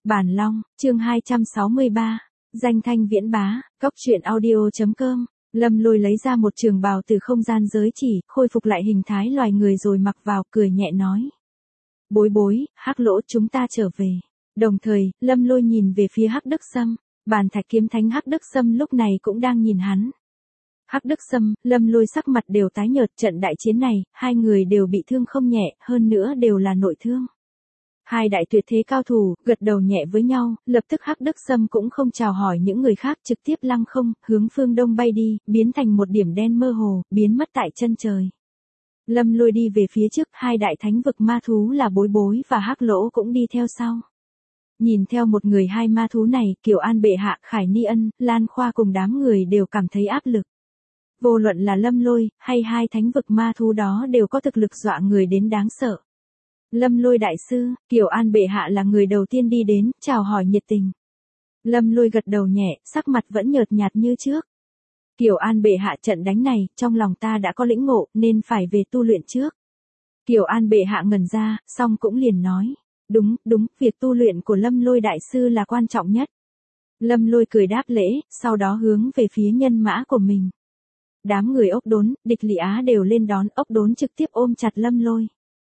Bản Long, chương 263, danh thanh viễn bá, cóc truyện audio.com. Lâm Lôi lấy ra một trường bào từ không gian giới chỉ, khôi phục lại hình thái loài người rồi mặc vào, cười nhẹ nói. Bối bối, Hắc Lỗ chúng ta trở về. Đồng thời, Lâm Lôi nhìn về phía Hắc Đức Sâm, bàn thạch kiếm thánh Hắc Đức Sâm lúc này cũng đang nhìn hắn. Hắc Đức Sâm, Lâm Lôi sắc mặt đều tái nhợt, trận đại chiến này, hai người đều bị thương không nhẹ, hơn nữa đều là nội thương. Hai đại tuyệt thế cao thủ, gật đầu nhẹ với nhau, lập tức Hắc Đức Sâm cũng không chào hỏi những người khác, trực tiếp lăng không, hướng phương đông bay đi, biến thành một điểm đen mơ hồ, biến mất tại chân trời. Lâm Lôi đi về phía trước, hai đại thánh vực ma thú là Bối Bối và Hắc Lỗ cũng đi theo sau. Nhìn theo một người hai ma thú này, Kiều An bệ hạ, Khải Ni Ân, Lan Khoa cùng đám người đều cảm thấy áp lực. Vô luận là Lâm Lôi, hay hai thánh vực ma thú đó đều có thực lực dọa người đến đáng sợ. Lâm Lôi đại sư, Kiều An bệ hạ là người đầu tiên đi đến, chào hỏi nhiệt tình. Lâm Lôi gật đầu nhẹ, sắc mặt vẫn nhợt nhạt như trước. Kiều An bệ hạ, trận đánh này, trong lòng ta đã có lĩnh ngộ, nên phải về tu luyện trước. Kiều An bệ hạ ngẩn ra, xong cũng liền nói. Đúng, việc tu luyện của Lâm Lôi đại sư là quan trọng nhất. Lâm Lôi cười đáp lễ, sau đó hướng về phía nhân mã của mình. Đám người Ốc Đốn, Địch Lị Á đều lên đón, Ốc Đốn trực tiếp ôm chặt Lâm Lôi.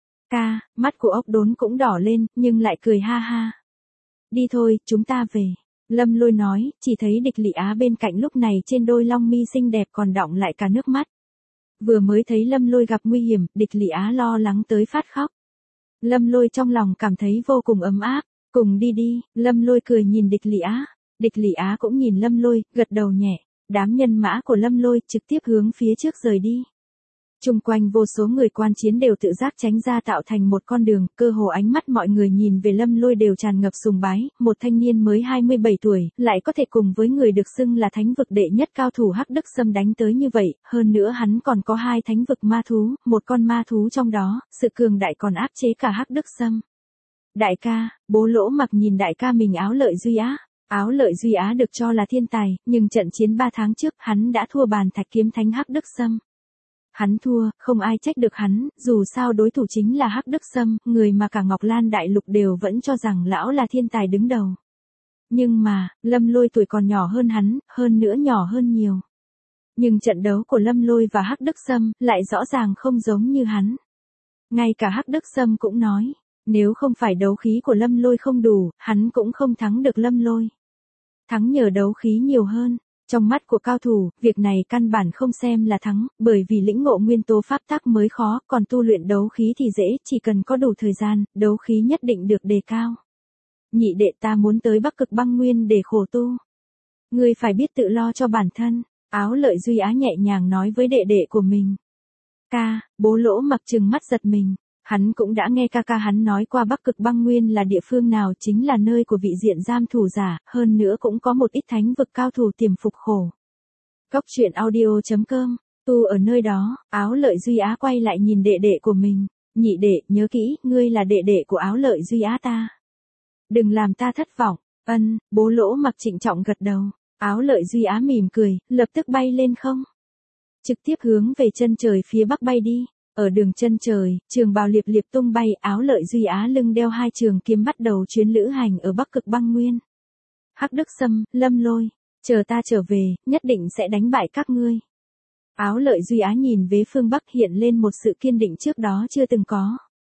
Mắt của Ốc Đốn cũng đỏ lên, nhưng lại cười ha ha. Đi thôi, chúng ta về. Lâm Lôi nói, chỉ thấy Địch Lị Á bên cạnh lúc này trên đôi long mi xinh đẹp còn đọng lại cả nước mắt. Vừa mới thấy Lâm Lôi gặp nguy hiểm, Địch Lị Á lo lắng tới phát khóc. Lâm Lôi trong lòng cảm thấy vô cùng ấm áp, cùng đi, Lâm Lôi cười nhìn Địch Lị Á. Địch Lị Á cũng nhìn Lâm Lôi, gật đầu nhẹ. Đám nhân mã của Lâm Lôi trực tiếp hướng phía trước rời đi. Chung quanh vô số người quan chiến đều tự giác tránh ra tạo thành một con đường, cơ hồ ánh mắt mọi người nhìn về Lâm Lôi đều tràn ngập sùng bái, một thanh niên mới 27 tuổi, lại có thể cùng với người được xưng là thánh vực đệ nhất cao thủ Hắc Đức Sâm đánh tới như vậy, hơn nữa hắn còn có hai thánh vực ma thú, một con ma thú trong đó, sự cường đại còn áp chế cả Hắc Đức Sâm. Đại ca, Bố Lỗ Mặc nhìn đại ca mình Áo Lợi Duy Á. Áo Lợi Duy Á được cho là thiên tài, nhưng trận chiến 3 tháng trước, hắn đã thua bàn thạch kiếm thánh Hắc Đức Sâm. Hắn thua, không ai trách được hắn, dù sao đối thủ chính là Hắc Đức Sâm, người mà cả Ngọc Lan Đại Lục đều vẫn cho rằng lão là thiên tài đứng đầu. Nhưng mà, Lâm Lôi tuổi còn nhỏ hơn hắn, hơn nữa nhỏ hơn nhiều. Nhưng trận đấu của Lâm Lôi và Hắc Đức Sâm lại rõ ràng không giống như hắn. Ngay cả Hắc Đức Sâm cũng nói, nếu không phải đấu khí của Lâm Lôi không đủ, hắn cũng không thắng được Lâm Lôi. Thắng nhờ đấu khí nhiều hơn. Trong mắt của cao thủ, việc này căn bản không xem là thắng, bởi vì lĩnh ngộ nguyên tố pháp tắc mới khó, còn tu luyện đấu khí thì dễ, chỉ cần có đủ thời gian, đấu khí nhất định được đề cao. Nhị đệ, ta muốn tới Bắc Cực Băng Nguyên để khổ tu. Ngươi phải biết tự lo cho bản thân, Áo Lợi Duy Á nhẹ nhàng nói với đệ đệ của mình. Bố Lỗ Mặc trừng mắt giật mình. Hắn cũng đã nghe ca hắn nói qua Bắc Cực Băng Nguyên là địa phương nào, chính là nơi của vị diện giam thủ giả, hơn nữa cũng có một ít thánh vực cao thủ tiềm phục khổ. Cóc truyện audio.com, tu ở nơi đó, Áo Lợi Duy Á quay lại nhìn đệ đệ của mình. Nhị đệ, nhớ kỹ, ngươi là đệ đệ của Áo Lợi Duy Á ta. Đừng làm ta thất vọng. Bố Lỗ Mặc trịnh trọng gật đầu. Áo Lợi Duy Á mỉm cười, lập tức bay lên không. Trực tiếp hướng về chân trời phía bắc bay đi. Ở đường chân trời, trường bào liệp liệp tung bay, Áo Lợi Duy Á lưng đeo hai trường kiếm bắt đầu chuyến lữ hành ở Bắc Cực Băng Nguyên. Hắc Đức Sâm, Lâm Lôi, chờ ta trở về, nhất định sẽ đánh bại các ngươi. Áo Lợi Duy Á nhìn về phương Bắc hiện lên một sự kiên định trước đó chưa từng có.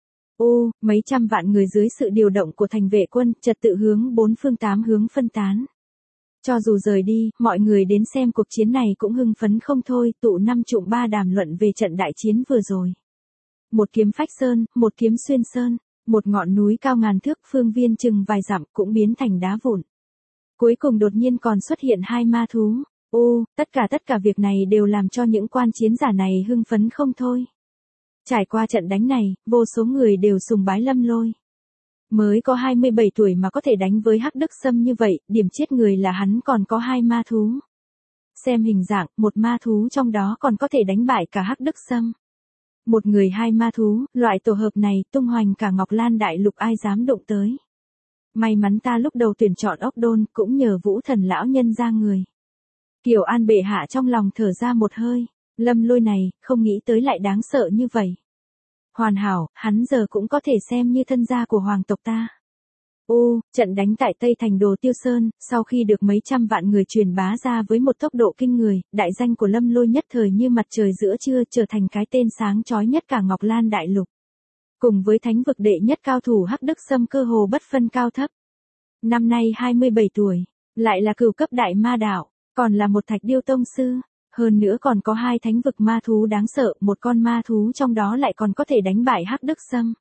Mấy trăm vạn người dưới sự điều động của thành vệ quân, trật tự hướng 4 phương 8 hướng phân tán. Cho dù rời đi, mọi người đến xem cuộc chiến này cũng hưng phấn không thôi, tụ 5 trụng 3 đàm luận về trận đại chiến vừa rồi. Một kiếm phách sơn, một kiếm xuyên sơn, một ngọn núi cao ngàn thước phương viên chừng vài dặm cũng biến thành đá vụn. Cuối cùng đột nhiên còn xuất hiện hai ma thú. Tất cả việc này đều làm cho những quan chiến giả này hưng phấn không thôi. Trải qua trận đánh này, vô số người đều sùng bái Lâm Lôi. Mới có 27 tuổi mà có thể đánh với Hắc Đức Sâm như vậy, điểm chết người là hắn còn có hai ma thú. Xem hình dạng, một ma thú trong đó còn có thể đánh bại cả Hắc Đức Sâm. Một người hai ma thú, loại tổ hợp này tung hoành cả Ngọc Lan Đại Lục ai dám đụng tới. May mắn ta lúc đầu tuyển chọn Ốc Đôn cũng nhờ Vũ Thần lão nhân ra người. Kiều An bệ hạ trong lòng thở ra một hơi, Lâm Lôi này, không nghĩ tới lại đáng sợ như vậy. Hoàn hảo, hắn giờ cũng có thể xem như thân gia của hoàng tộc ta. Trận đánh tại Tây Thành Đồ Tiêu Sơn, sau khi được mấy trăm vạn người truyền bá ra với một tốc độ kinh người, đại danh của Lâm Lôi nhất thời như mặt trời giữa trưa, trở thành cái tên sáng chói nhất cả Ngọc Lan đại lục. Cùng với thánh vực đệ nhất cao thủ Hắc Đức Sâm cơ hồ bất phân cao thấp. Năm nay 27 tuổi, lại là cửu cấp đại ma đạo, còn là một Thạch Điêu tông sư, hơn nữa còn có 2 thánh vực ma thú đáng sợ, một con ma thú trong đó lại còn có thể đánh bại Hắc Đức Sâm.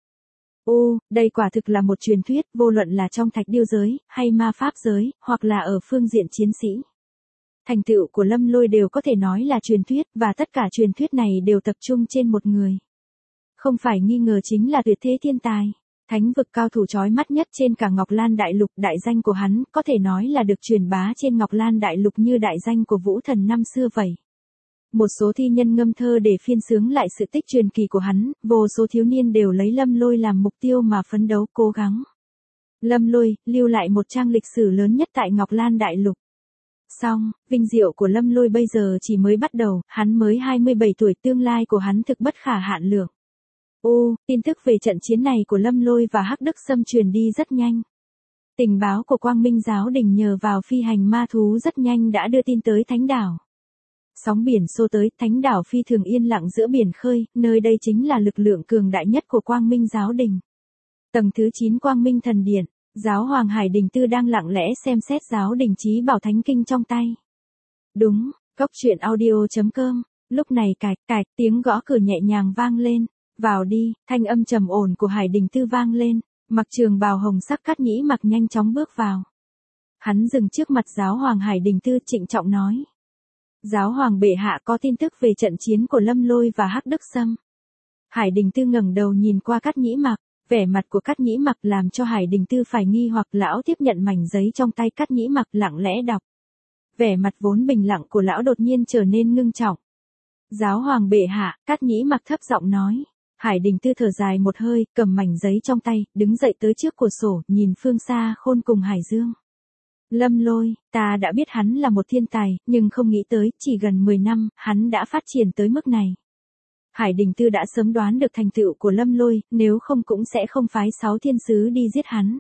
Đây quả thực là một truyền thuyết, vô luận là trong Thạch Điêu giới, hay ma pháp giới, hoặc là ở phương diện chiến sĩ. Thành tựu của Lâm Lôi đều có thể nói là truyền thuyết, và tất cả truyền thuyết này đều tập trung trên một người. Không phải nghi ngờ chính là tuyệt thế thiên tài. Thánh vực cao thủ chói mắt nhất trên cả Ngọc Lan đại lục, đại danh của hắn có thể nói là được truyền bá trên Ngọc Lan đại lục như đại danh của Vũ Thần năm xưa vậy. Một số thi nhân ngâm thơ để phiên xướng lại sự tích truyền kỳ của hắn, vô số thiếu niên đều lấy Lâm Lôi làm mục tiêu mà phấn đấu cố gắng. Lâm Lôi, lưu lại một trang lịch sử lớn nhất tại Ngọc Lan đại lục. Song, vinh diệu của Lâm Lôi bây giờ chỉ mới bắt đầu, hắn mới 27 tuổi, tương lai của hắn thực bất khả hạn lượng. Tin tức về trận chiến này của Lâm Lôi và Hắc Đức Sâm truyền đi rất nhanh. Tình báo của Quang Minh giáo đình nhờ vào phi hành ma thú rất nhanh đã đưa tin tới Thánh đảo. Sóng biển xô tới, Thánh đảo phi thường yên lặng giữa biển khơi, nơi đây chính là lực lượng cường đại nhất của Quang Minh giáo đình. Tầng thứ 9 Quang Minh thần điện, giáo hoàng Hải Đình Tư đang lặng lẽ xem xét giáo đình chí bảo thánh kinh trong tay. Đúng, cốc truyện audio.com, lúc này cạch, tiếng gõ cửa nhẹ nhàng vang lên. Vào đi, thanh âm trầm ổn của Hải Đình Tư vang lên, mặc trường bào hồng sắc Cát Nhĩ Mặc nhanh chóng bước vào. Hắn dừng trước mặt giáo hoàng Hải Đình Tư trịnh trọng nói. Giáo hoàng bệ hạ có tin tức về trận chiến của Lâm Lôi và Hắc Đức Sâm. Hải Đình Tư ngẩng đầu nhìn qua Cát Nhĩ Mặc, vẻ mặt của Cát Nhĩ Mặc làm cho Hải Đình Tư phải nghi hoặc. Lão tiếp nhận mảnh giấy trong tay Cát Nhĩ Mặc lặng lẽ đọc. Vẻ mặt vốn bình lặng của lão đột nhiên trở nên ngưng trọng. Giáo hoàng bệ hạ, Cát Nhĩ Mặc thấp giọng nói. Hải Đình Tư thở dài một hơi, cầm mảnh giấy trong tay, đứng dậy tới trước cửa sổ, nhìn phương xa khôn cùng Hải Dương. Lâm Lôi, ta đã biết hắn là một thiên tài, nhưng không nghĩ tới, chỉ gần 10 năm, hắn đã phát triển tới mức này. Hải Đình Tư đã sớm đoán được thành tựu của Lâm Lôi, nếu không cũng sẽ không phái 6 thiên sứ đi giết hắn.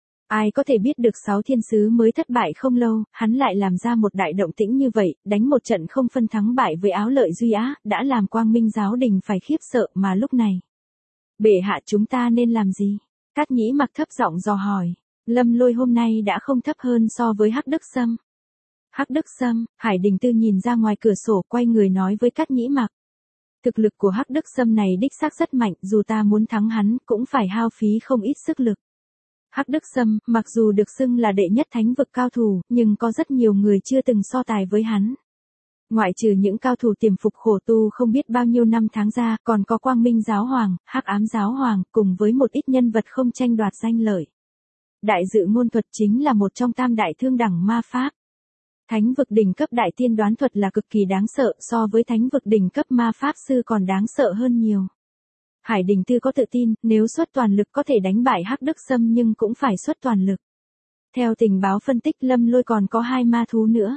Ai có thể biết được 6 thiên sứ mới thất bại không lâu, hắn lại làm ra một đại động tĩnh như vậy, đánh một trận không phân thắng bại với Áo Lợi Duy Á, đã làm Quang Minh giáo đình phải khiếp sợ. Mà lúc này, bệ hạ chúng ta nên làm gì? Cát Nhĩ Mặc thấp giọng dò hỏi. Lâm Lôi hôm nay đã không thấp hơn so với Hắc Đức Sâm. Hắc Đức Sâm, Hải Đình Tư nhìn ra ngoài cửa sổ, quay người nói với Cát Nhĩ Mặc. Thực lực của Hắc Đức Sâm này đích xác rất mạnh, dù ta muốn thắng hắn, cũng phải hao phí không ít sức lực. Hắc Đức Sâm, mặc dù được xưng là đệ nhất thánh vực cao thủ, nhưng có rất nhiều người chưa từng so tài với hắn. Ngoại trừ những cao thủ tiềm phục khổ tu không biết bao nhiêu năm tháng ra, còn có Quang Minh giáo hoàng, Hắc Ám giáo hoàng, cùng với một ít nhân vật không tranh đoạt danh lợi. Đại dự ngôn thuật chính là một trong tam đại thương đẳng ma pháp. Thánh vực đỉnh cấp đại tiên đoán thuật là cực kỳ đáng sợ, so với thánh vực đỉnh cấp ma pháp sư còn đáng sợ hơn nhiều. Hải Đình Tư có tự tin, nếu xuất toàn lực có thể đánh bại Hắc Đức Sâm nhưng cũng phải xuất toàn lực. Theo tình báo phân tích, Lâm Lôi còn có 2 ma thú nữa.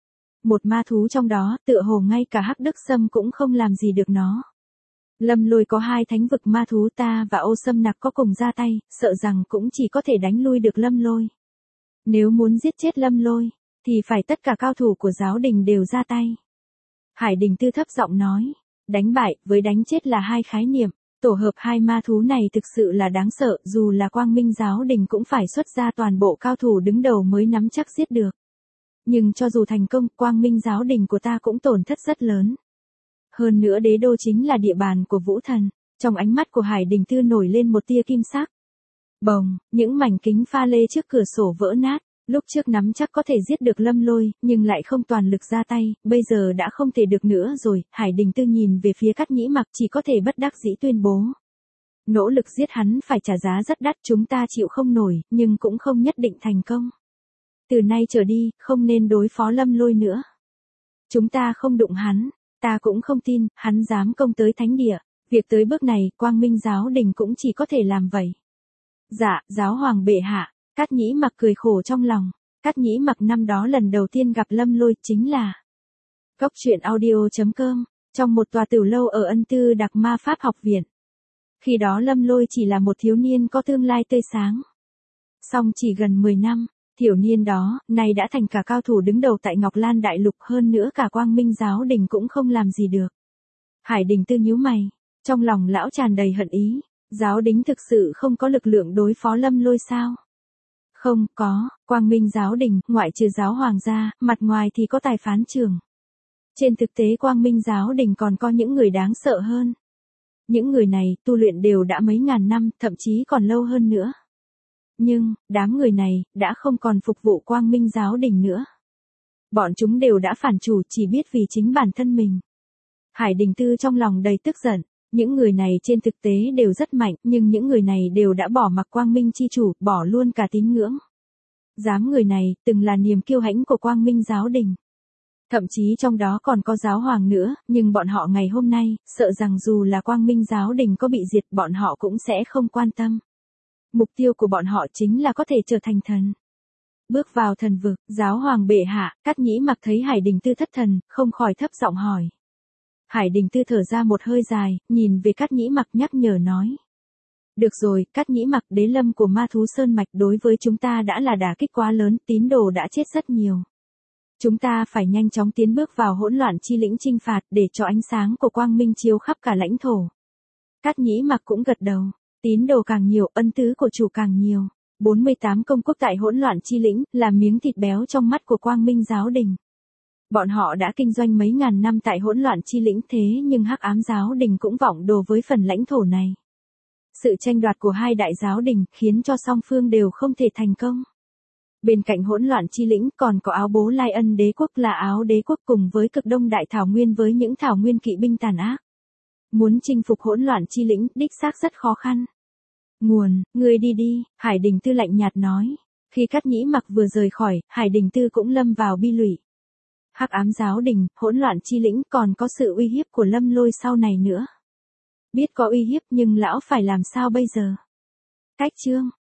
Một ma thú trong đó, tựa hồ ngay cả Hắc Đức Sâm cũng không làm gì được nó. Lâm Lôi có 2 thánh vực ma thú, ta và Ô Sâm Nặc có cùng ra tay, sợ rằng cũng chỉ có thể đánh lui được Lâm Lôi. Nếu muốn giết chết Lâm Lôi, thì phải tất cả cao thủ của giáo đình đều ra tay. Hải Đình Tư thấp giọng nói, đánh bại với đánh chết là 2 khái niệm. Tổ hợp 2 ma thú này thực sự là đáng sợ, dù là Quang Minh giáo đình cũng phải xuất ra toàn bộ cao thủ đứng đầu mới nắm chắc giết được. Nhưng cho dù thành công, Quang Minh giáo đình của ta cũng tổn thất rất lớn. Hơn nữa đế đô chính là địa bàn của Vũ Thần. Trong ánh mắt của Hải Đình Tư nổi lên một tia kim sắc. Bồng, những mảnh kính pha lê trước cửa sổ vỡ nát. Lúc trước nắm chắc có thể giết được Lâm Lôi, nhưng lại không toàn lực ra tay, bây giờ đã không thể được nữa rồi. Hải Đình Tư nhìn về phía Cát Nhĩ Mặc, chỉ có thể bất đắc dĩ tuyên bố. Nỗ lực giết hắn phải trả giá rất đắt, chúng ta chịu không nổi, nhưng cũng không nhất định thành công. Từ nay trở đi, không nên đối phó Lâm Lôi nữa. Chúng ta không đụng hắn, ta cũng không tin, hắn dám công tới thánh địa. Việc tới bước này, Quang Minh giáo đình cũng chỉ có thể làm vậy. Dạ, giáo hoàng bệ hạ. Cát Nhĩ Mặc cười khổ trong lòng. Cát Nhĩ Mặc năm đó lần đầu tiên gặp Lâm Lôi chính là cốc truyện audio.com, trong một tòa tiểu lâu ở Ân Tư Đặc Ma Pháp học viện. Khi đó Lâm Lôi chỉ là một thiếu niên có tương lai tươi sáng. Song chỉ gần 10 năm, thiểu niên đó, nay đã thành cả cao thủ đứng đầu tại Ngọc Lan Đại Lục, hơn nữa cả Quang Minh Giáo Đình cũng không làm gì được. Hải Đình Tư nhíu mày, trong lòng lão tràn đầy hận ý, giáo đình thực sự không có lực lượng đối phó Lâm Lôi sao? Không có, Quang Minh Giáo Đình, ngoại trừ giáo hoàng gia, mặt ngoài thì có tài phán trưởng. Trên thực tế Quang Minh Giáo Đình còn có những người đáng sợ hơn. Những người này tu luyện đều đã mấy ngàn năm, thậm chí còn lâu hơn nữa. Nhưng, đám người này, đã không còn phục vụ Quang Minh Giáo Đình nữa. Bọn chúng đều đã phản chủ chỉ biết vì chính bản thân mình. Hải Đình Tư trong lòng đầy tức giận, những người này trên thực tế đều rất mạnh, nhưng những người này đều đã bỏ mặc Quang Minh chi chủ, bỏ luôn cả tín ngưỡng. Dám người này, từng là niềm kiêu hãnh của Quang Minh Giáo Đình. Thậm chí trong đó còn có giáo hoàng nữa, nhưng bọn họ ngày hôm nay, sợ rằng dù là Quang Minh Giáo Đình có bị diệt bọn họ cũng sẽ không quan tâm. Mục tiêu của bọn họ chính là có thể trở thành thần. Bước vào thần vực, giáo hoàng bệ hạ, Cát Nhĩ Mặc thấy Hải Đình Tư thất thần, không khỏi thấp giọng hỏi. Hải Đình Tư thở ra một hơi dài, nhìn về Cát Nhĩ Mặc nhắc nhở nói. Được rồi, Cát Nhĩ Mặc, đế lâm của Ma Thú Sơn Mạch đối với chúng ta đã là đả kích quá lớn, tín đồ đã chết rất nhiều. Chúng ta phải nhanh chóng tiến bước vào hỗn loạn chi lĩnh chinh phạt để cho ánh sáng của quang minh chiếu khắp cả lãnh thổ. Cát Nhĩ Mặc cũng gật đầu. Tín đồ càng nhiều, ân tứ của chủ càng nhiều. 48 công quốc tại hỗn loạn chi lĩnh, là miếng thịt béo trong mắt của Quang Minh Giáo Đình. Bọn họ đã kinh doanh mấy ngàn năm tại hỗn loạn chi lĩnh thế nhưng Hắc Ám Giáo Đình cũng vọng đồ với phần lãnh thổ này. Sự tranh đoạt của hai đại giáo đình khiến cho song phương đều không thể thành công. Bên cạnh hỗn loạn chi lĩnh còn có Áo Bố Lai Ân Đế quốc là Áo Đế quốc cùng với Cực Đông Đại Thảo Nguyên với những thảo nguyên kỵ binh tàn ác. Muốn chinh phục hỗn loạn chi lĩnh, đích xác rất khó khăn. Nguồn, ngươi đi đi, Hải Đình Tư lạnh nhạt nói. Khi Cát Nhĩ Mặc vừa rời khỏi, Hải Đình Tư cũng lâm vào bi lụy. Hắc Ám Giáo Đình, hỗn loạn chi lĩnh còn có sự uy hiếp của Lâm Lôi sau này nữa. Biết có uy hiếp nhưng lão phải làm sao bây giờ? Cách chương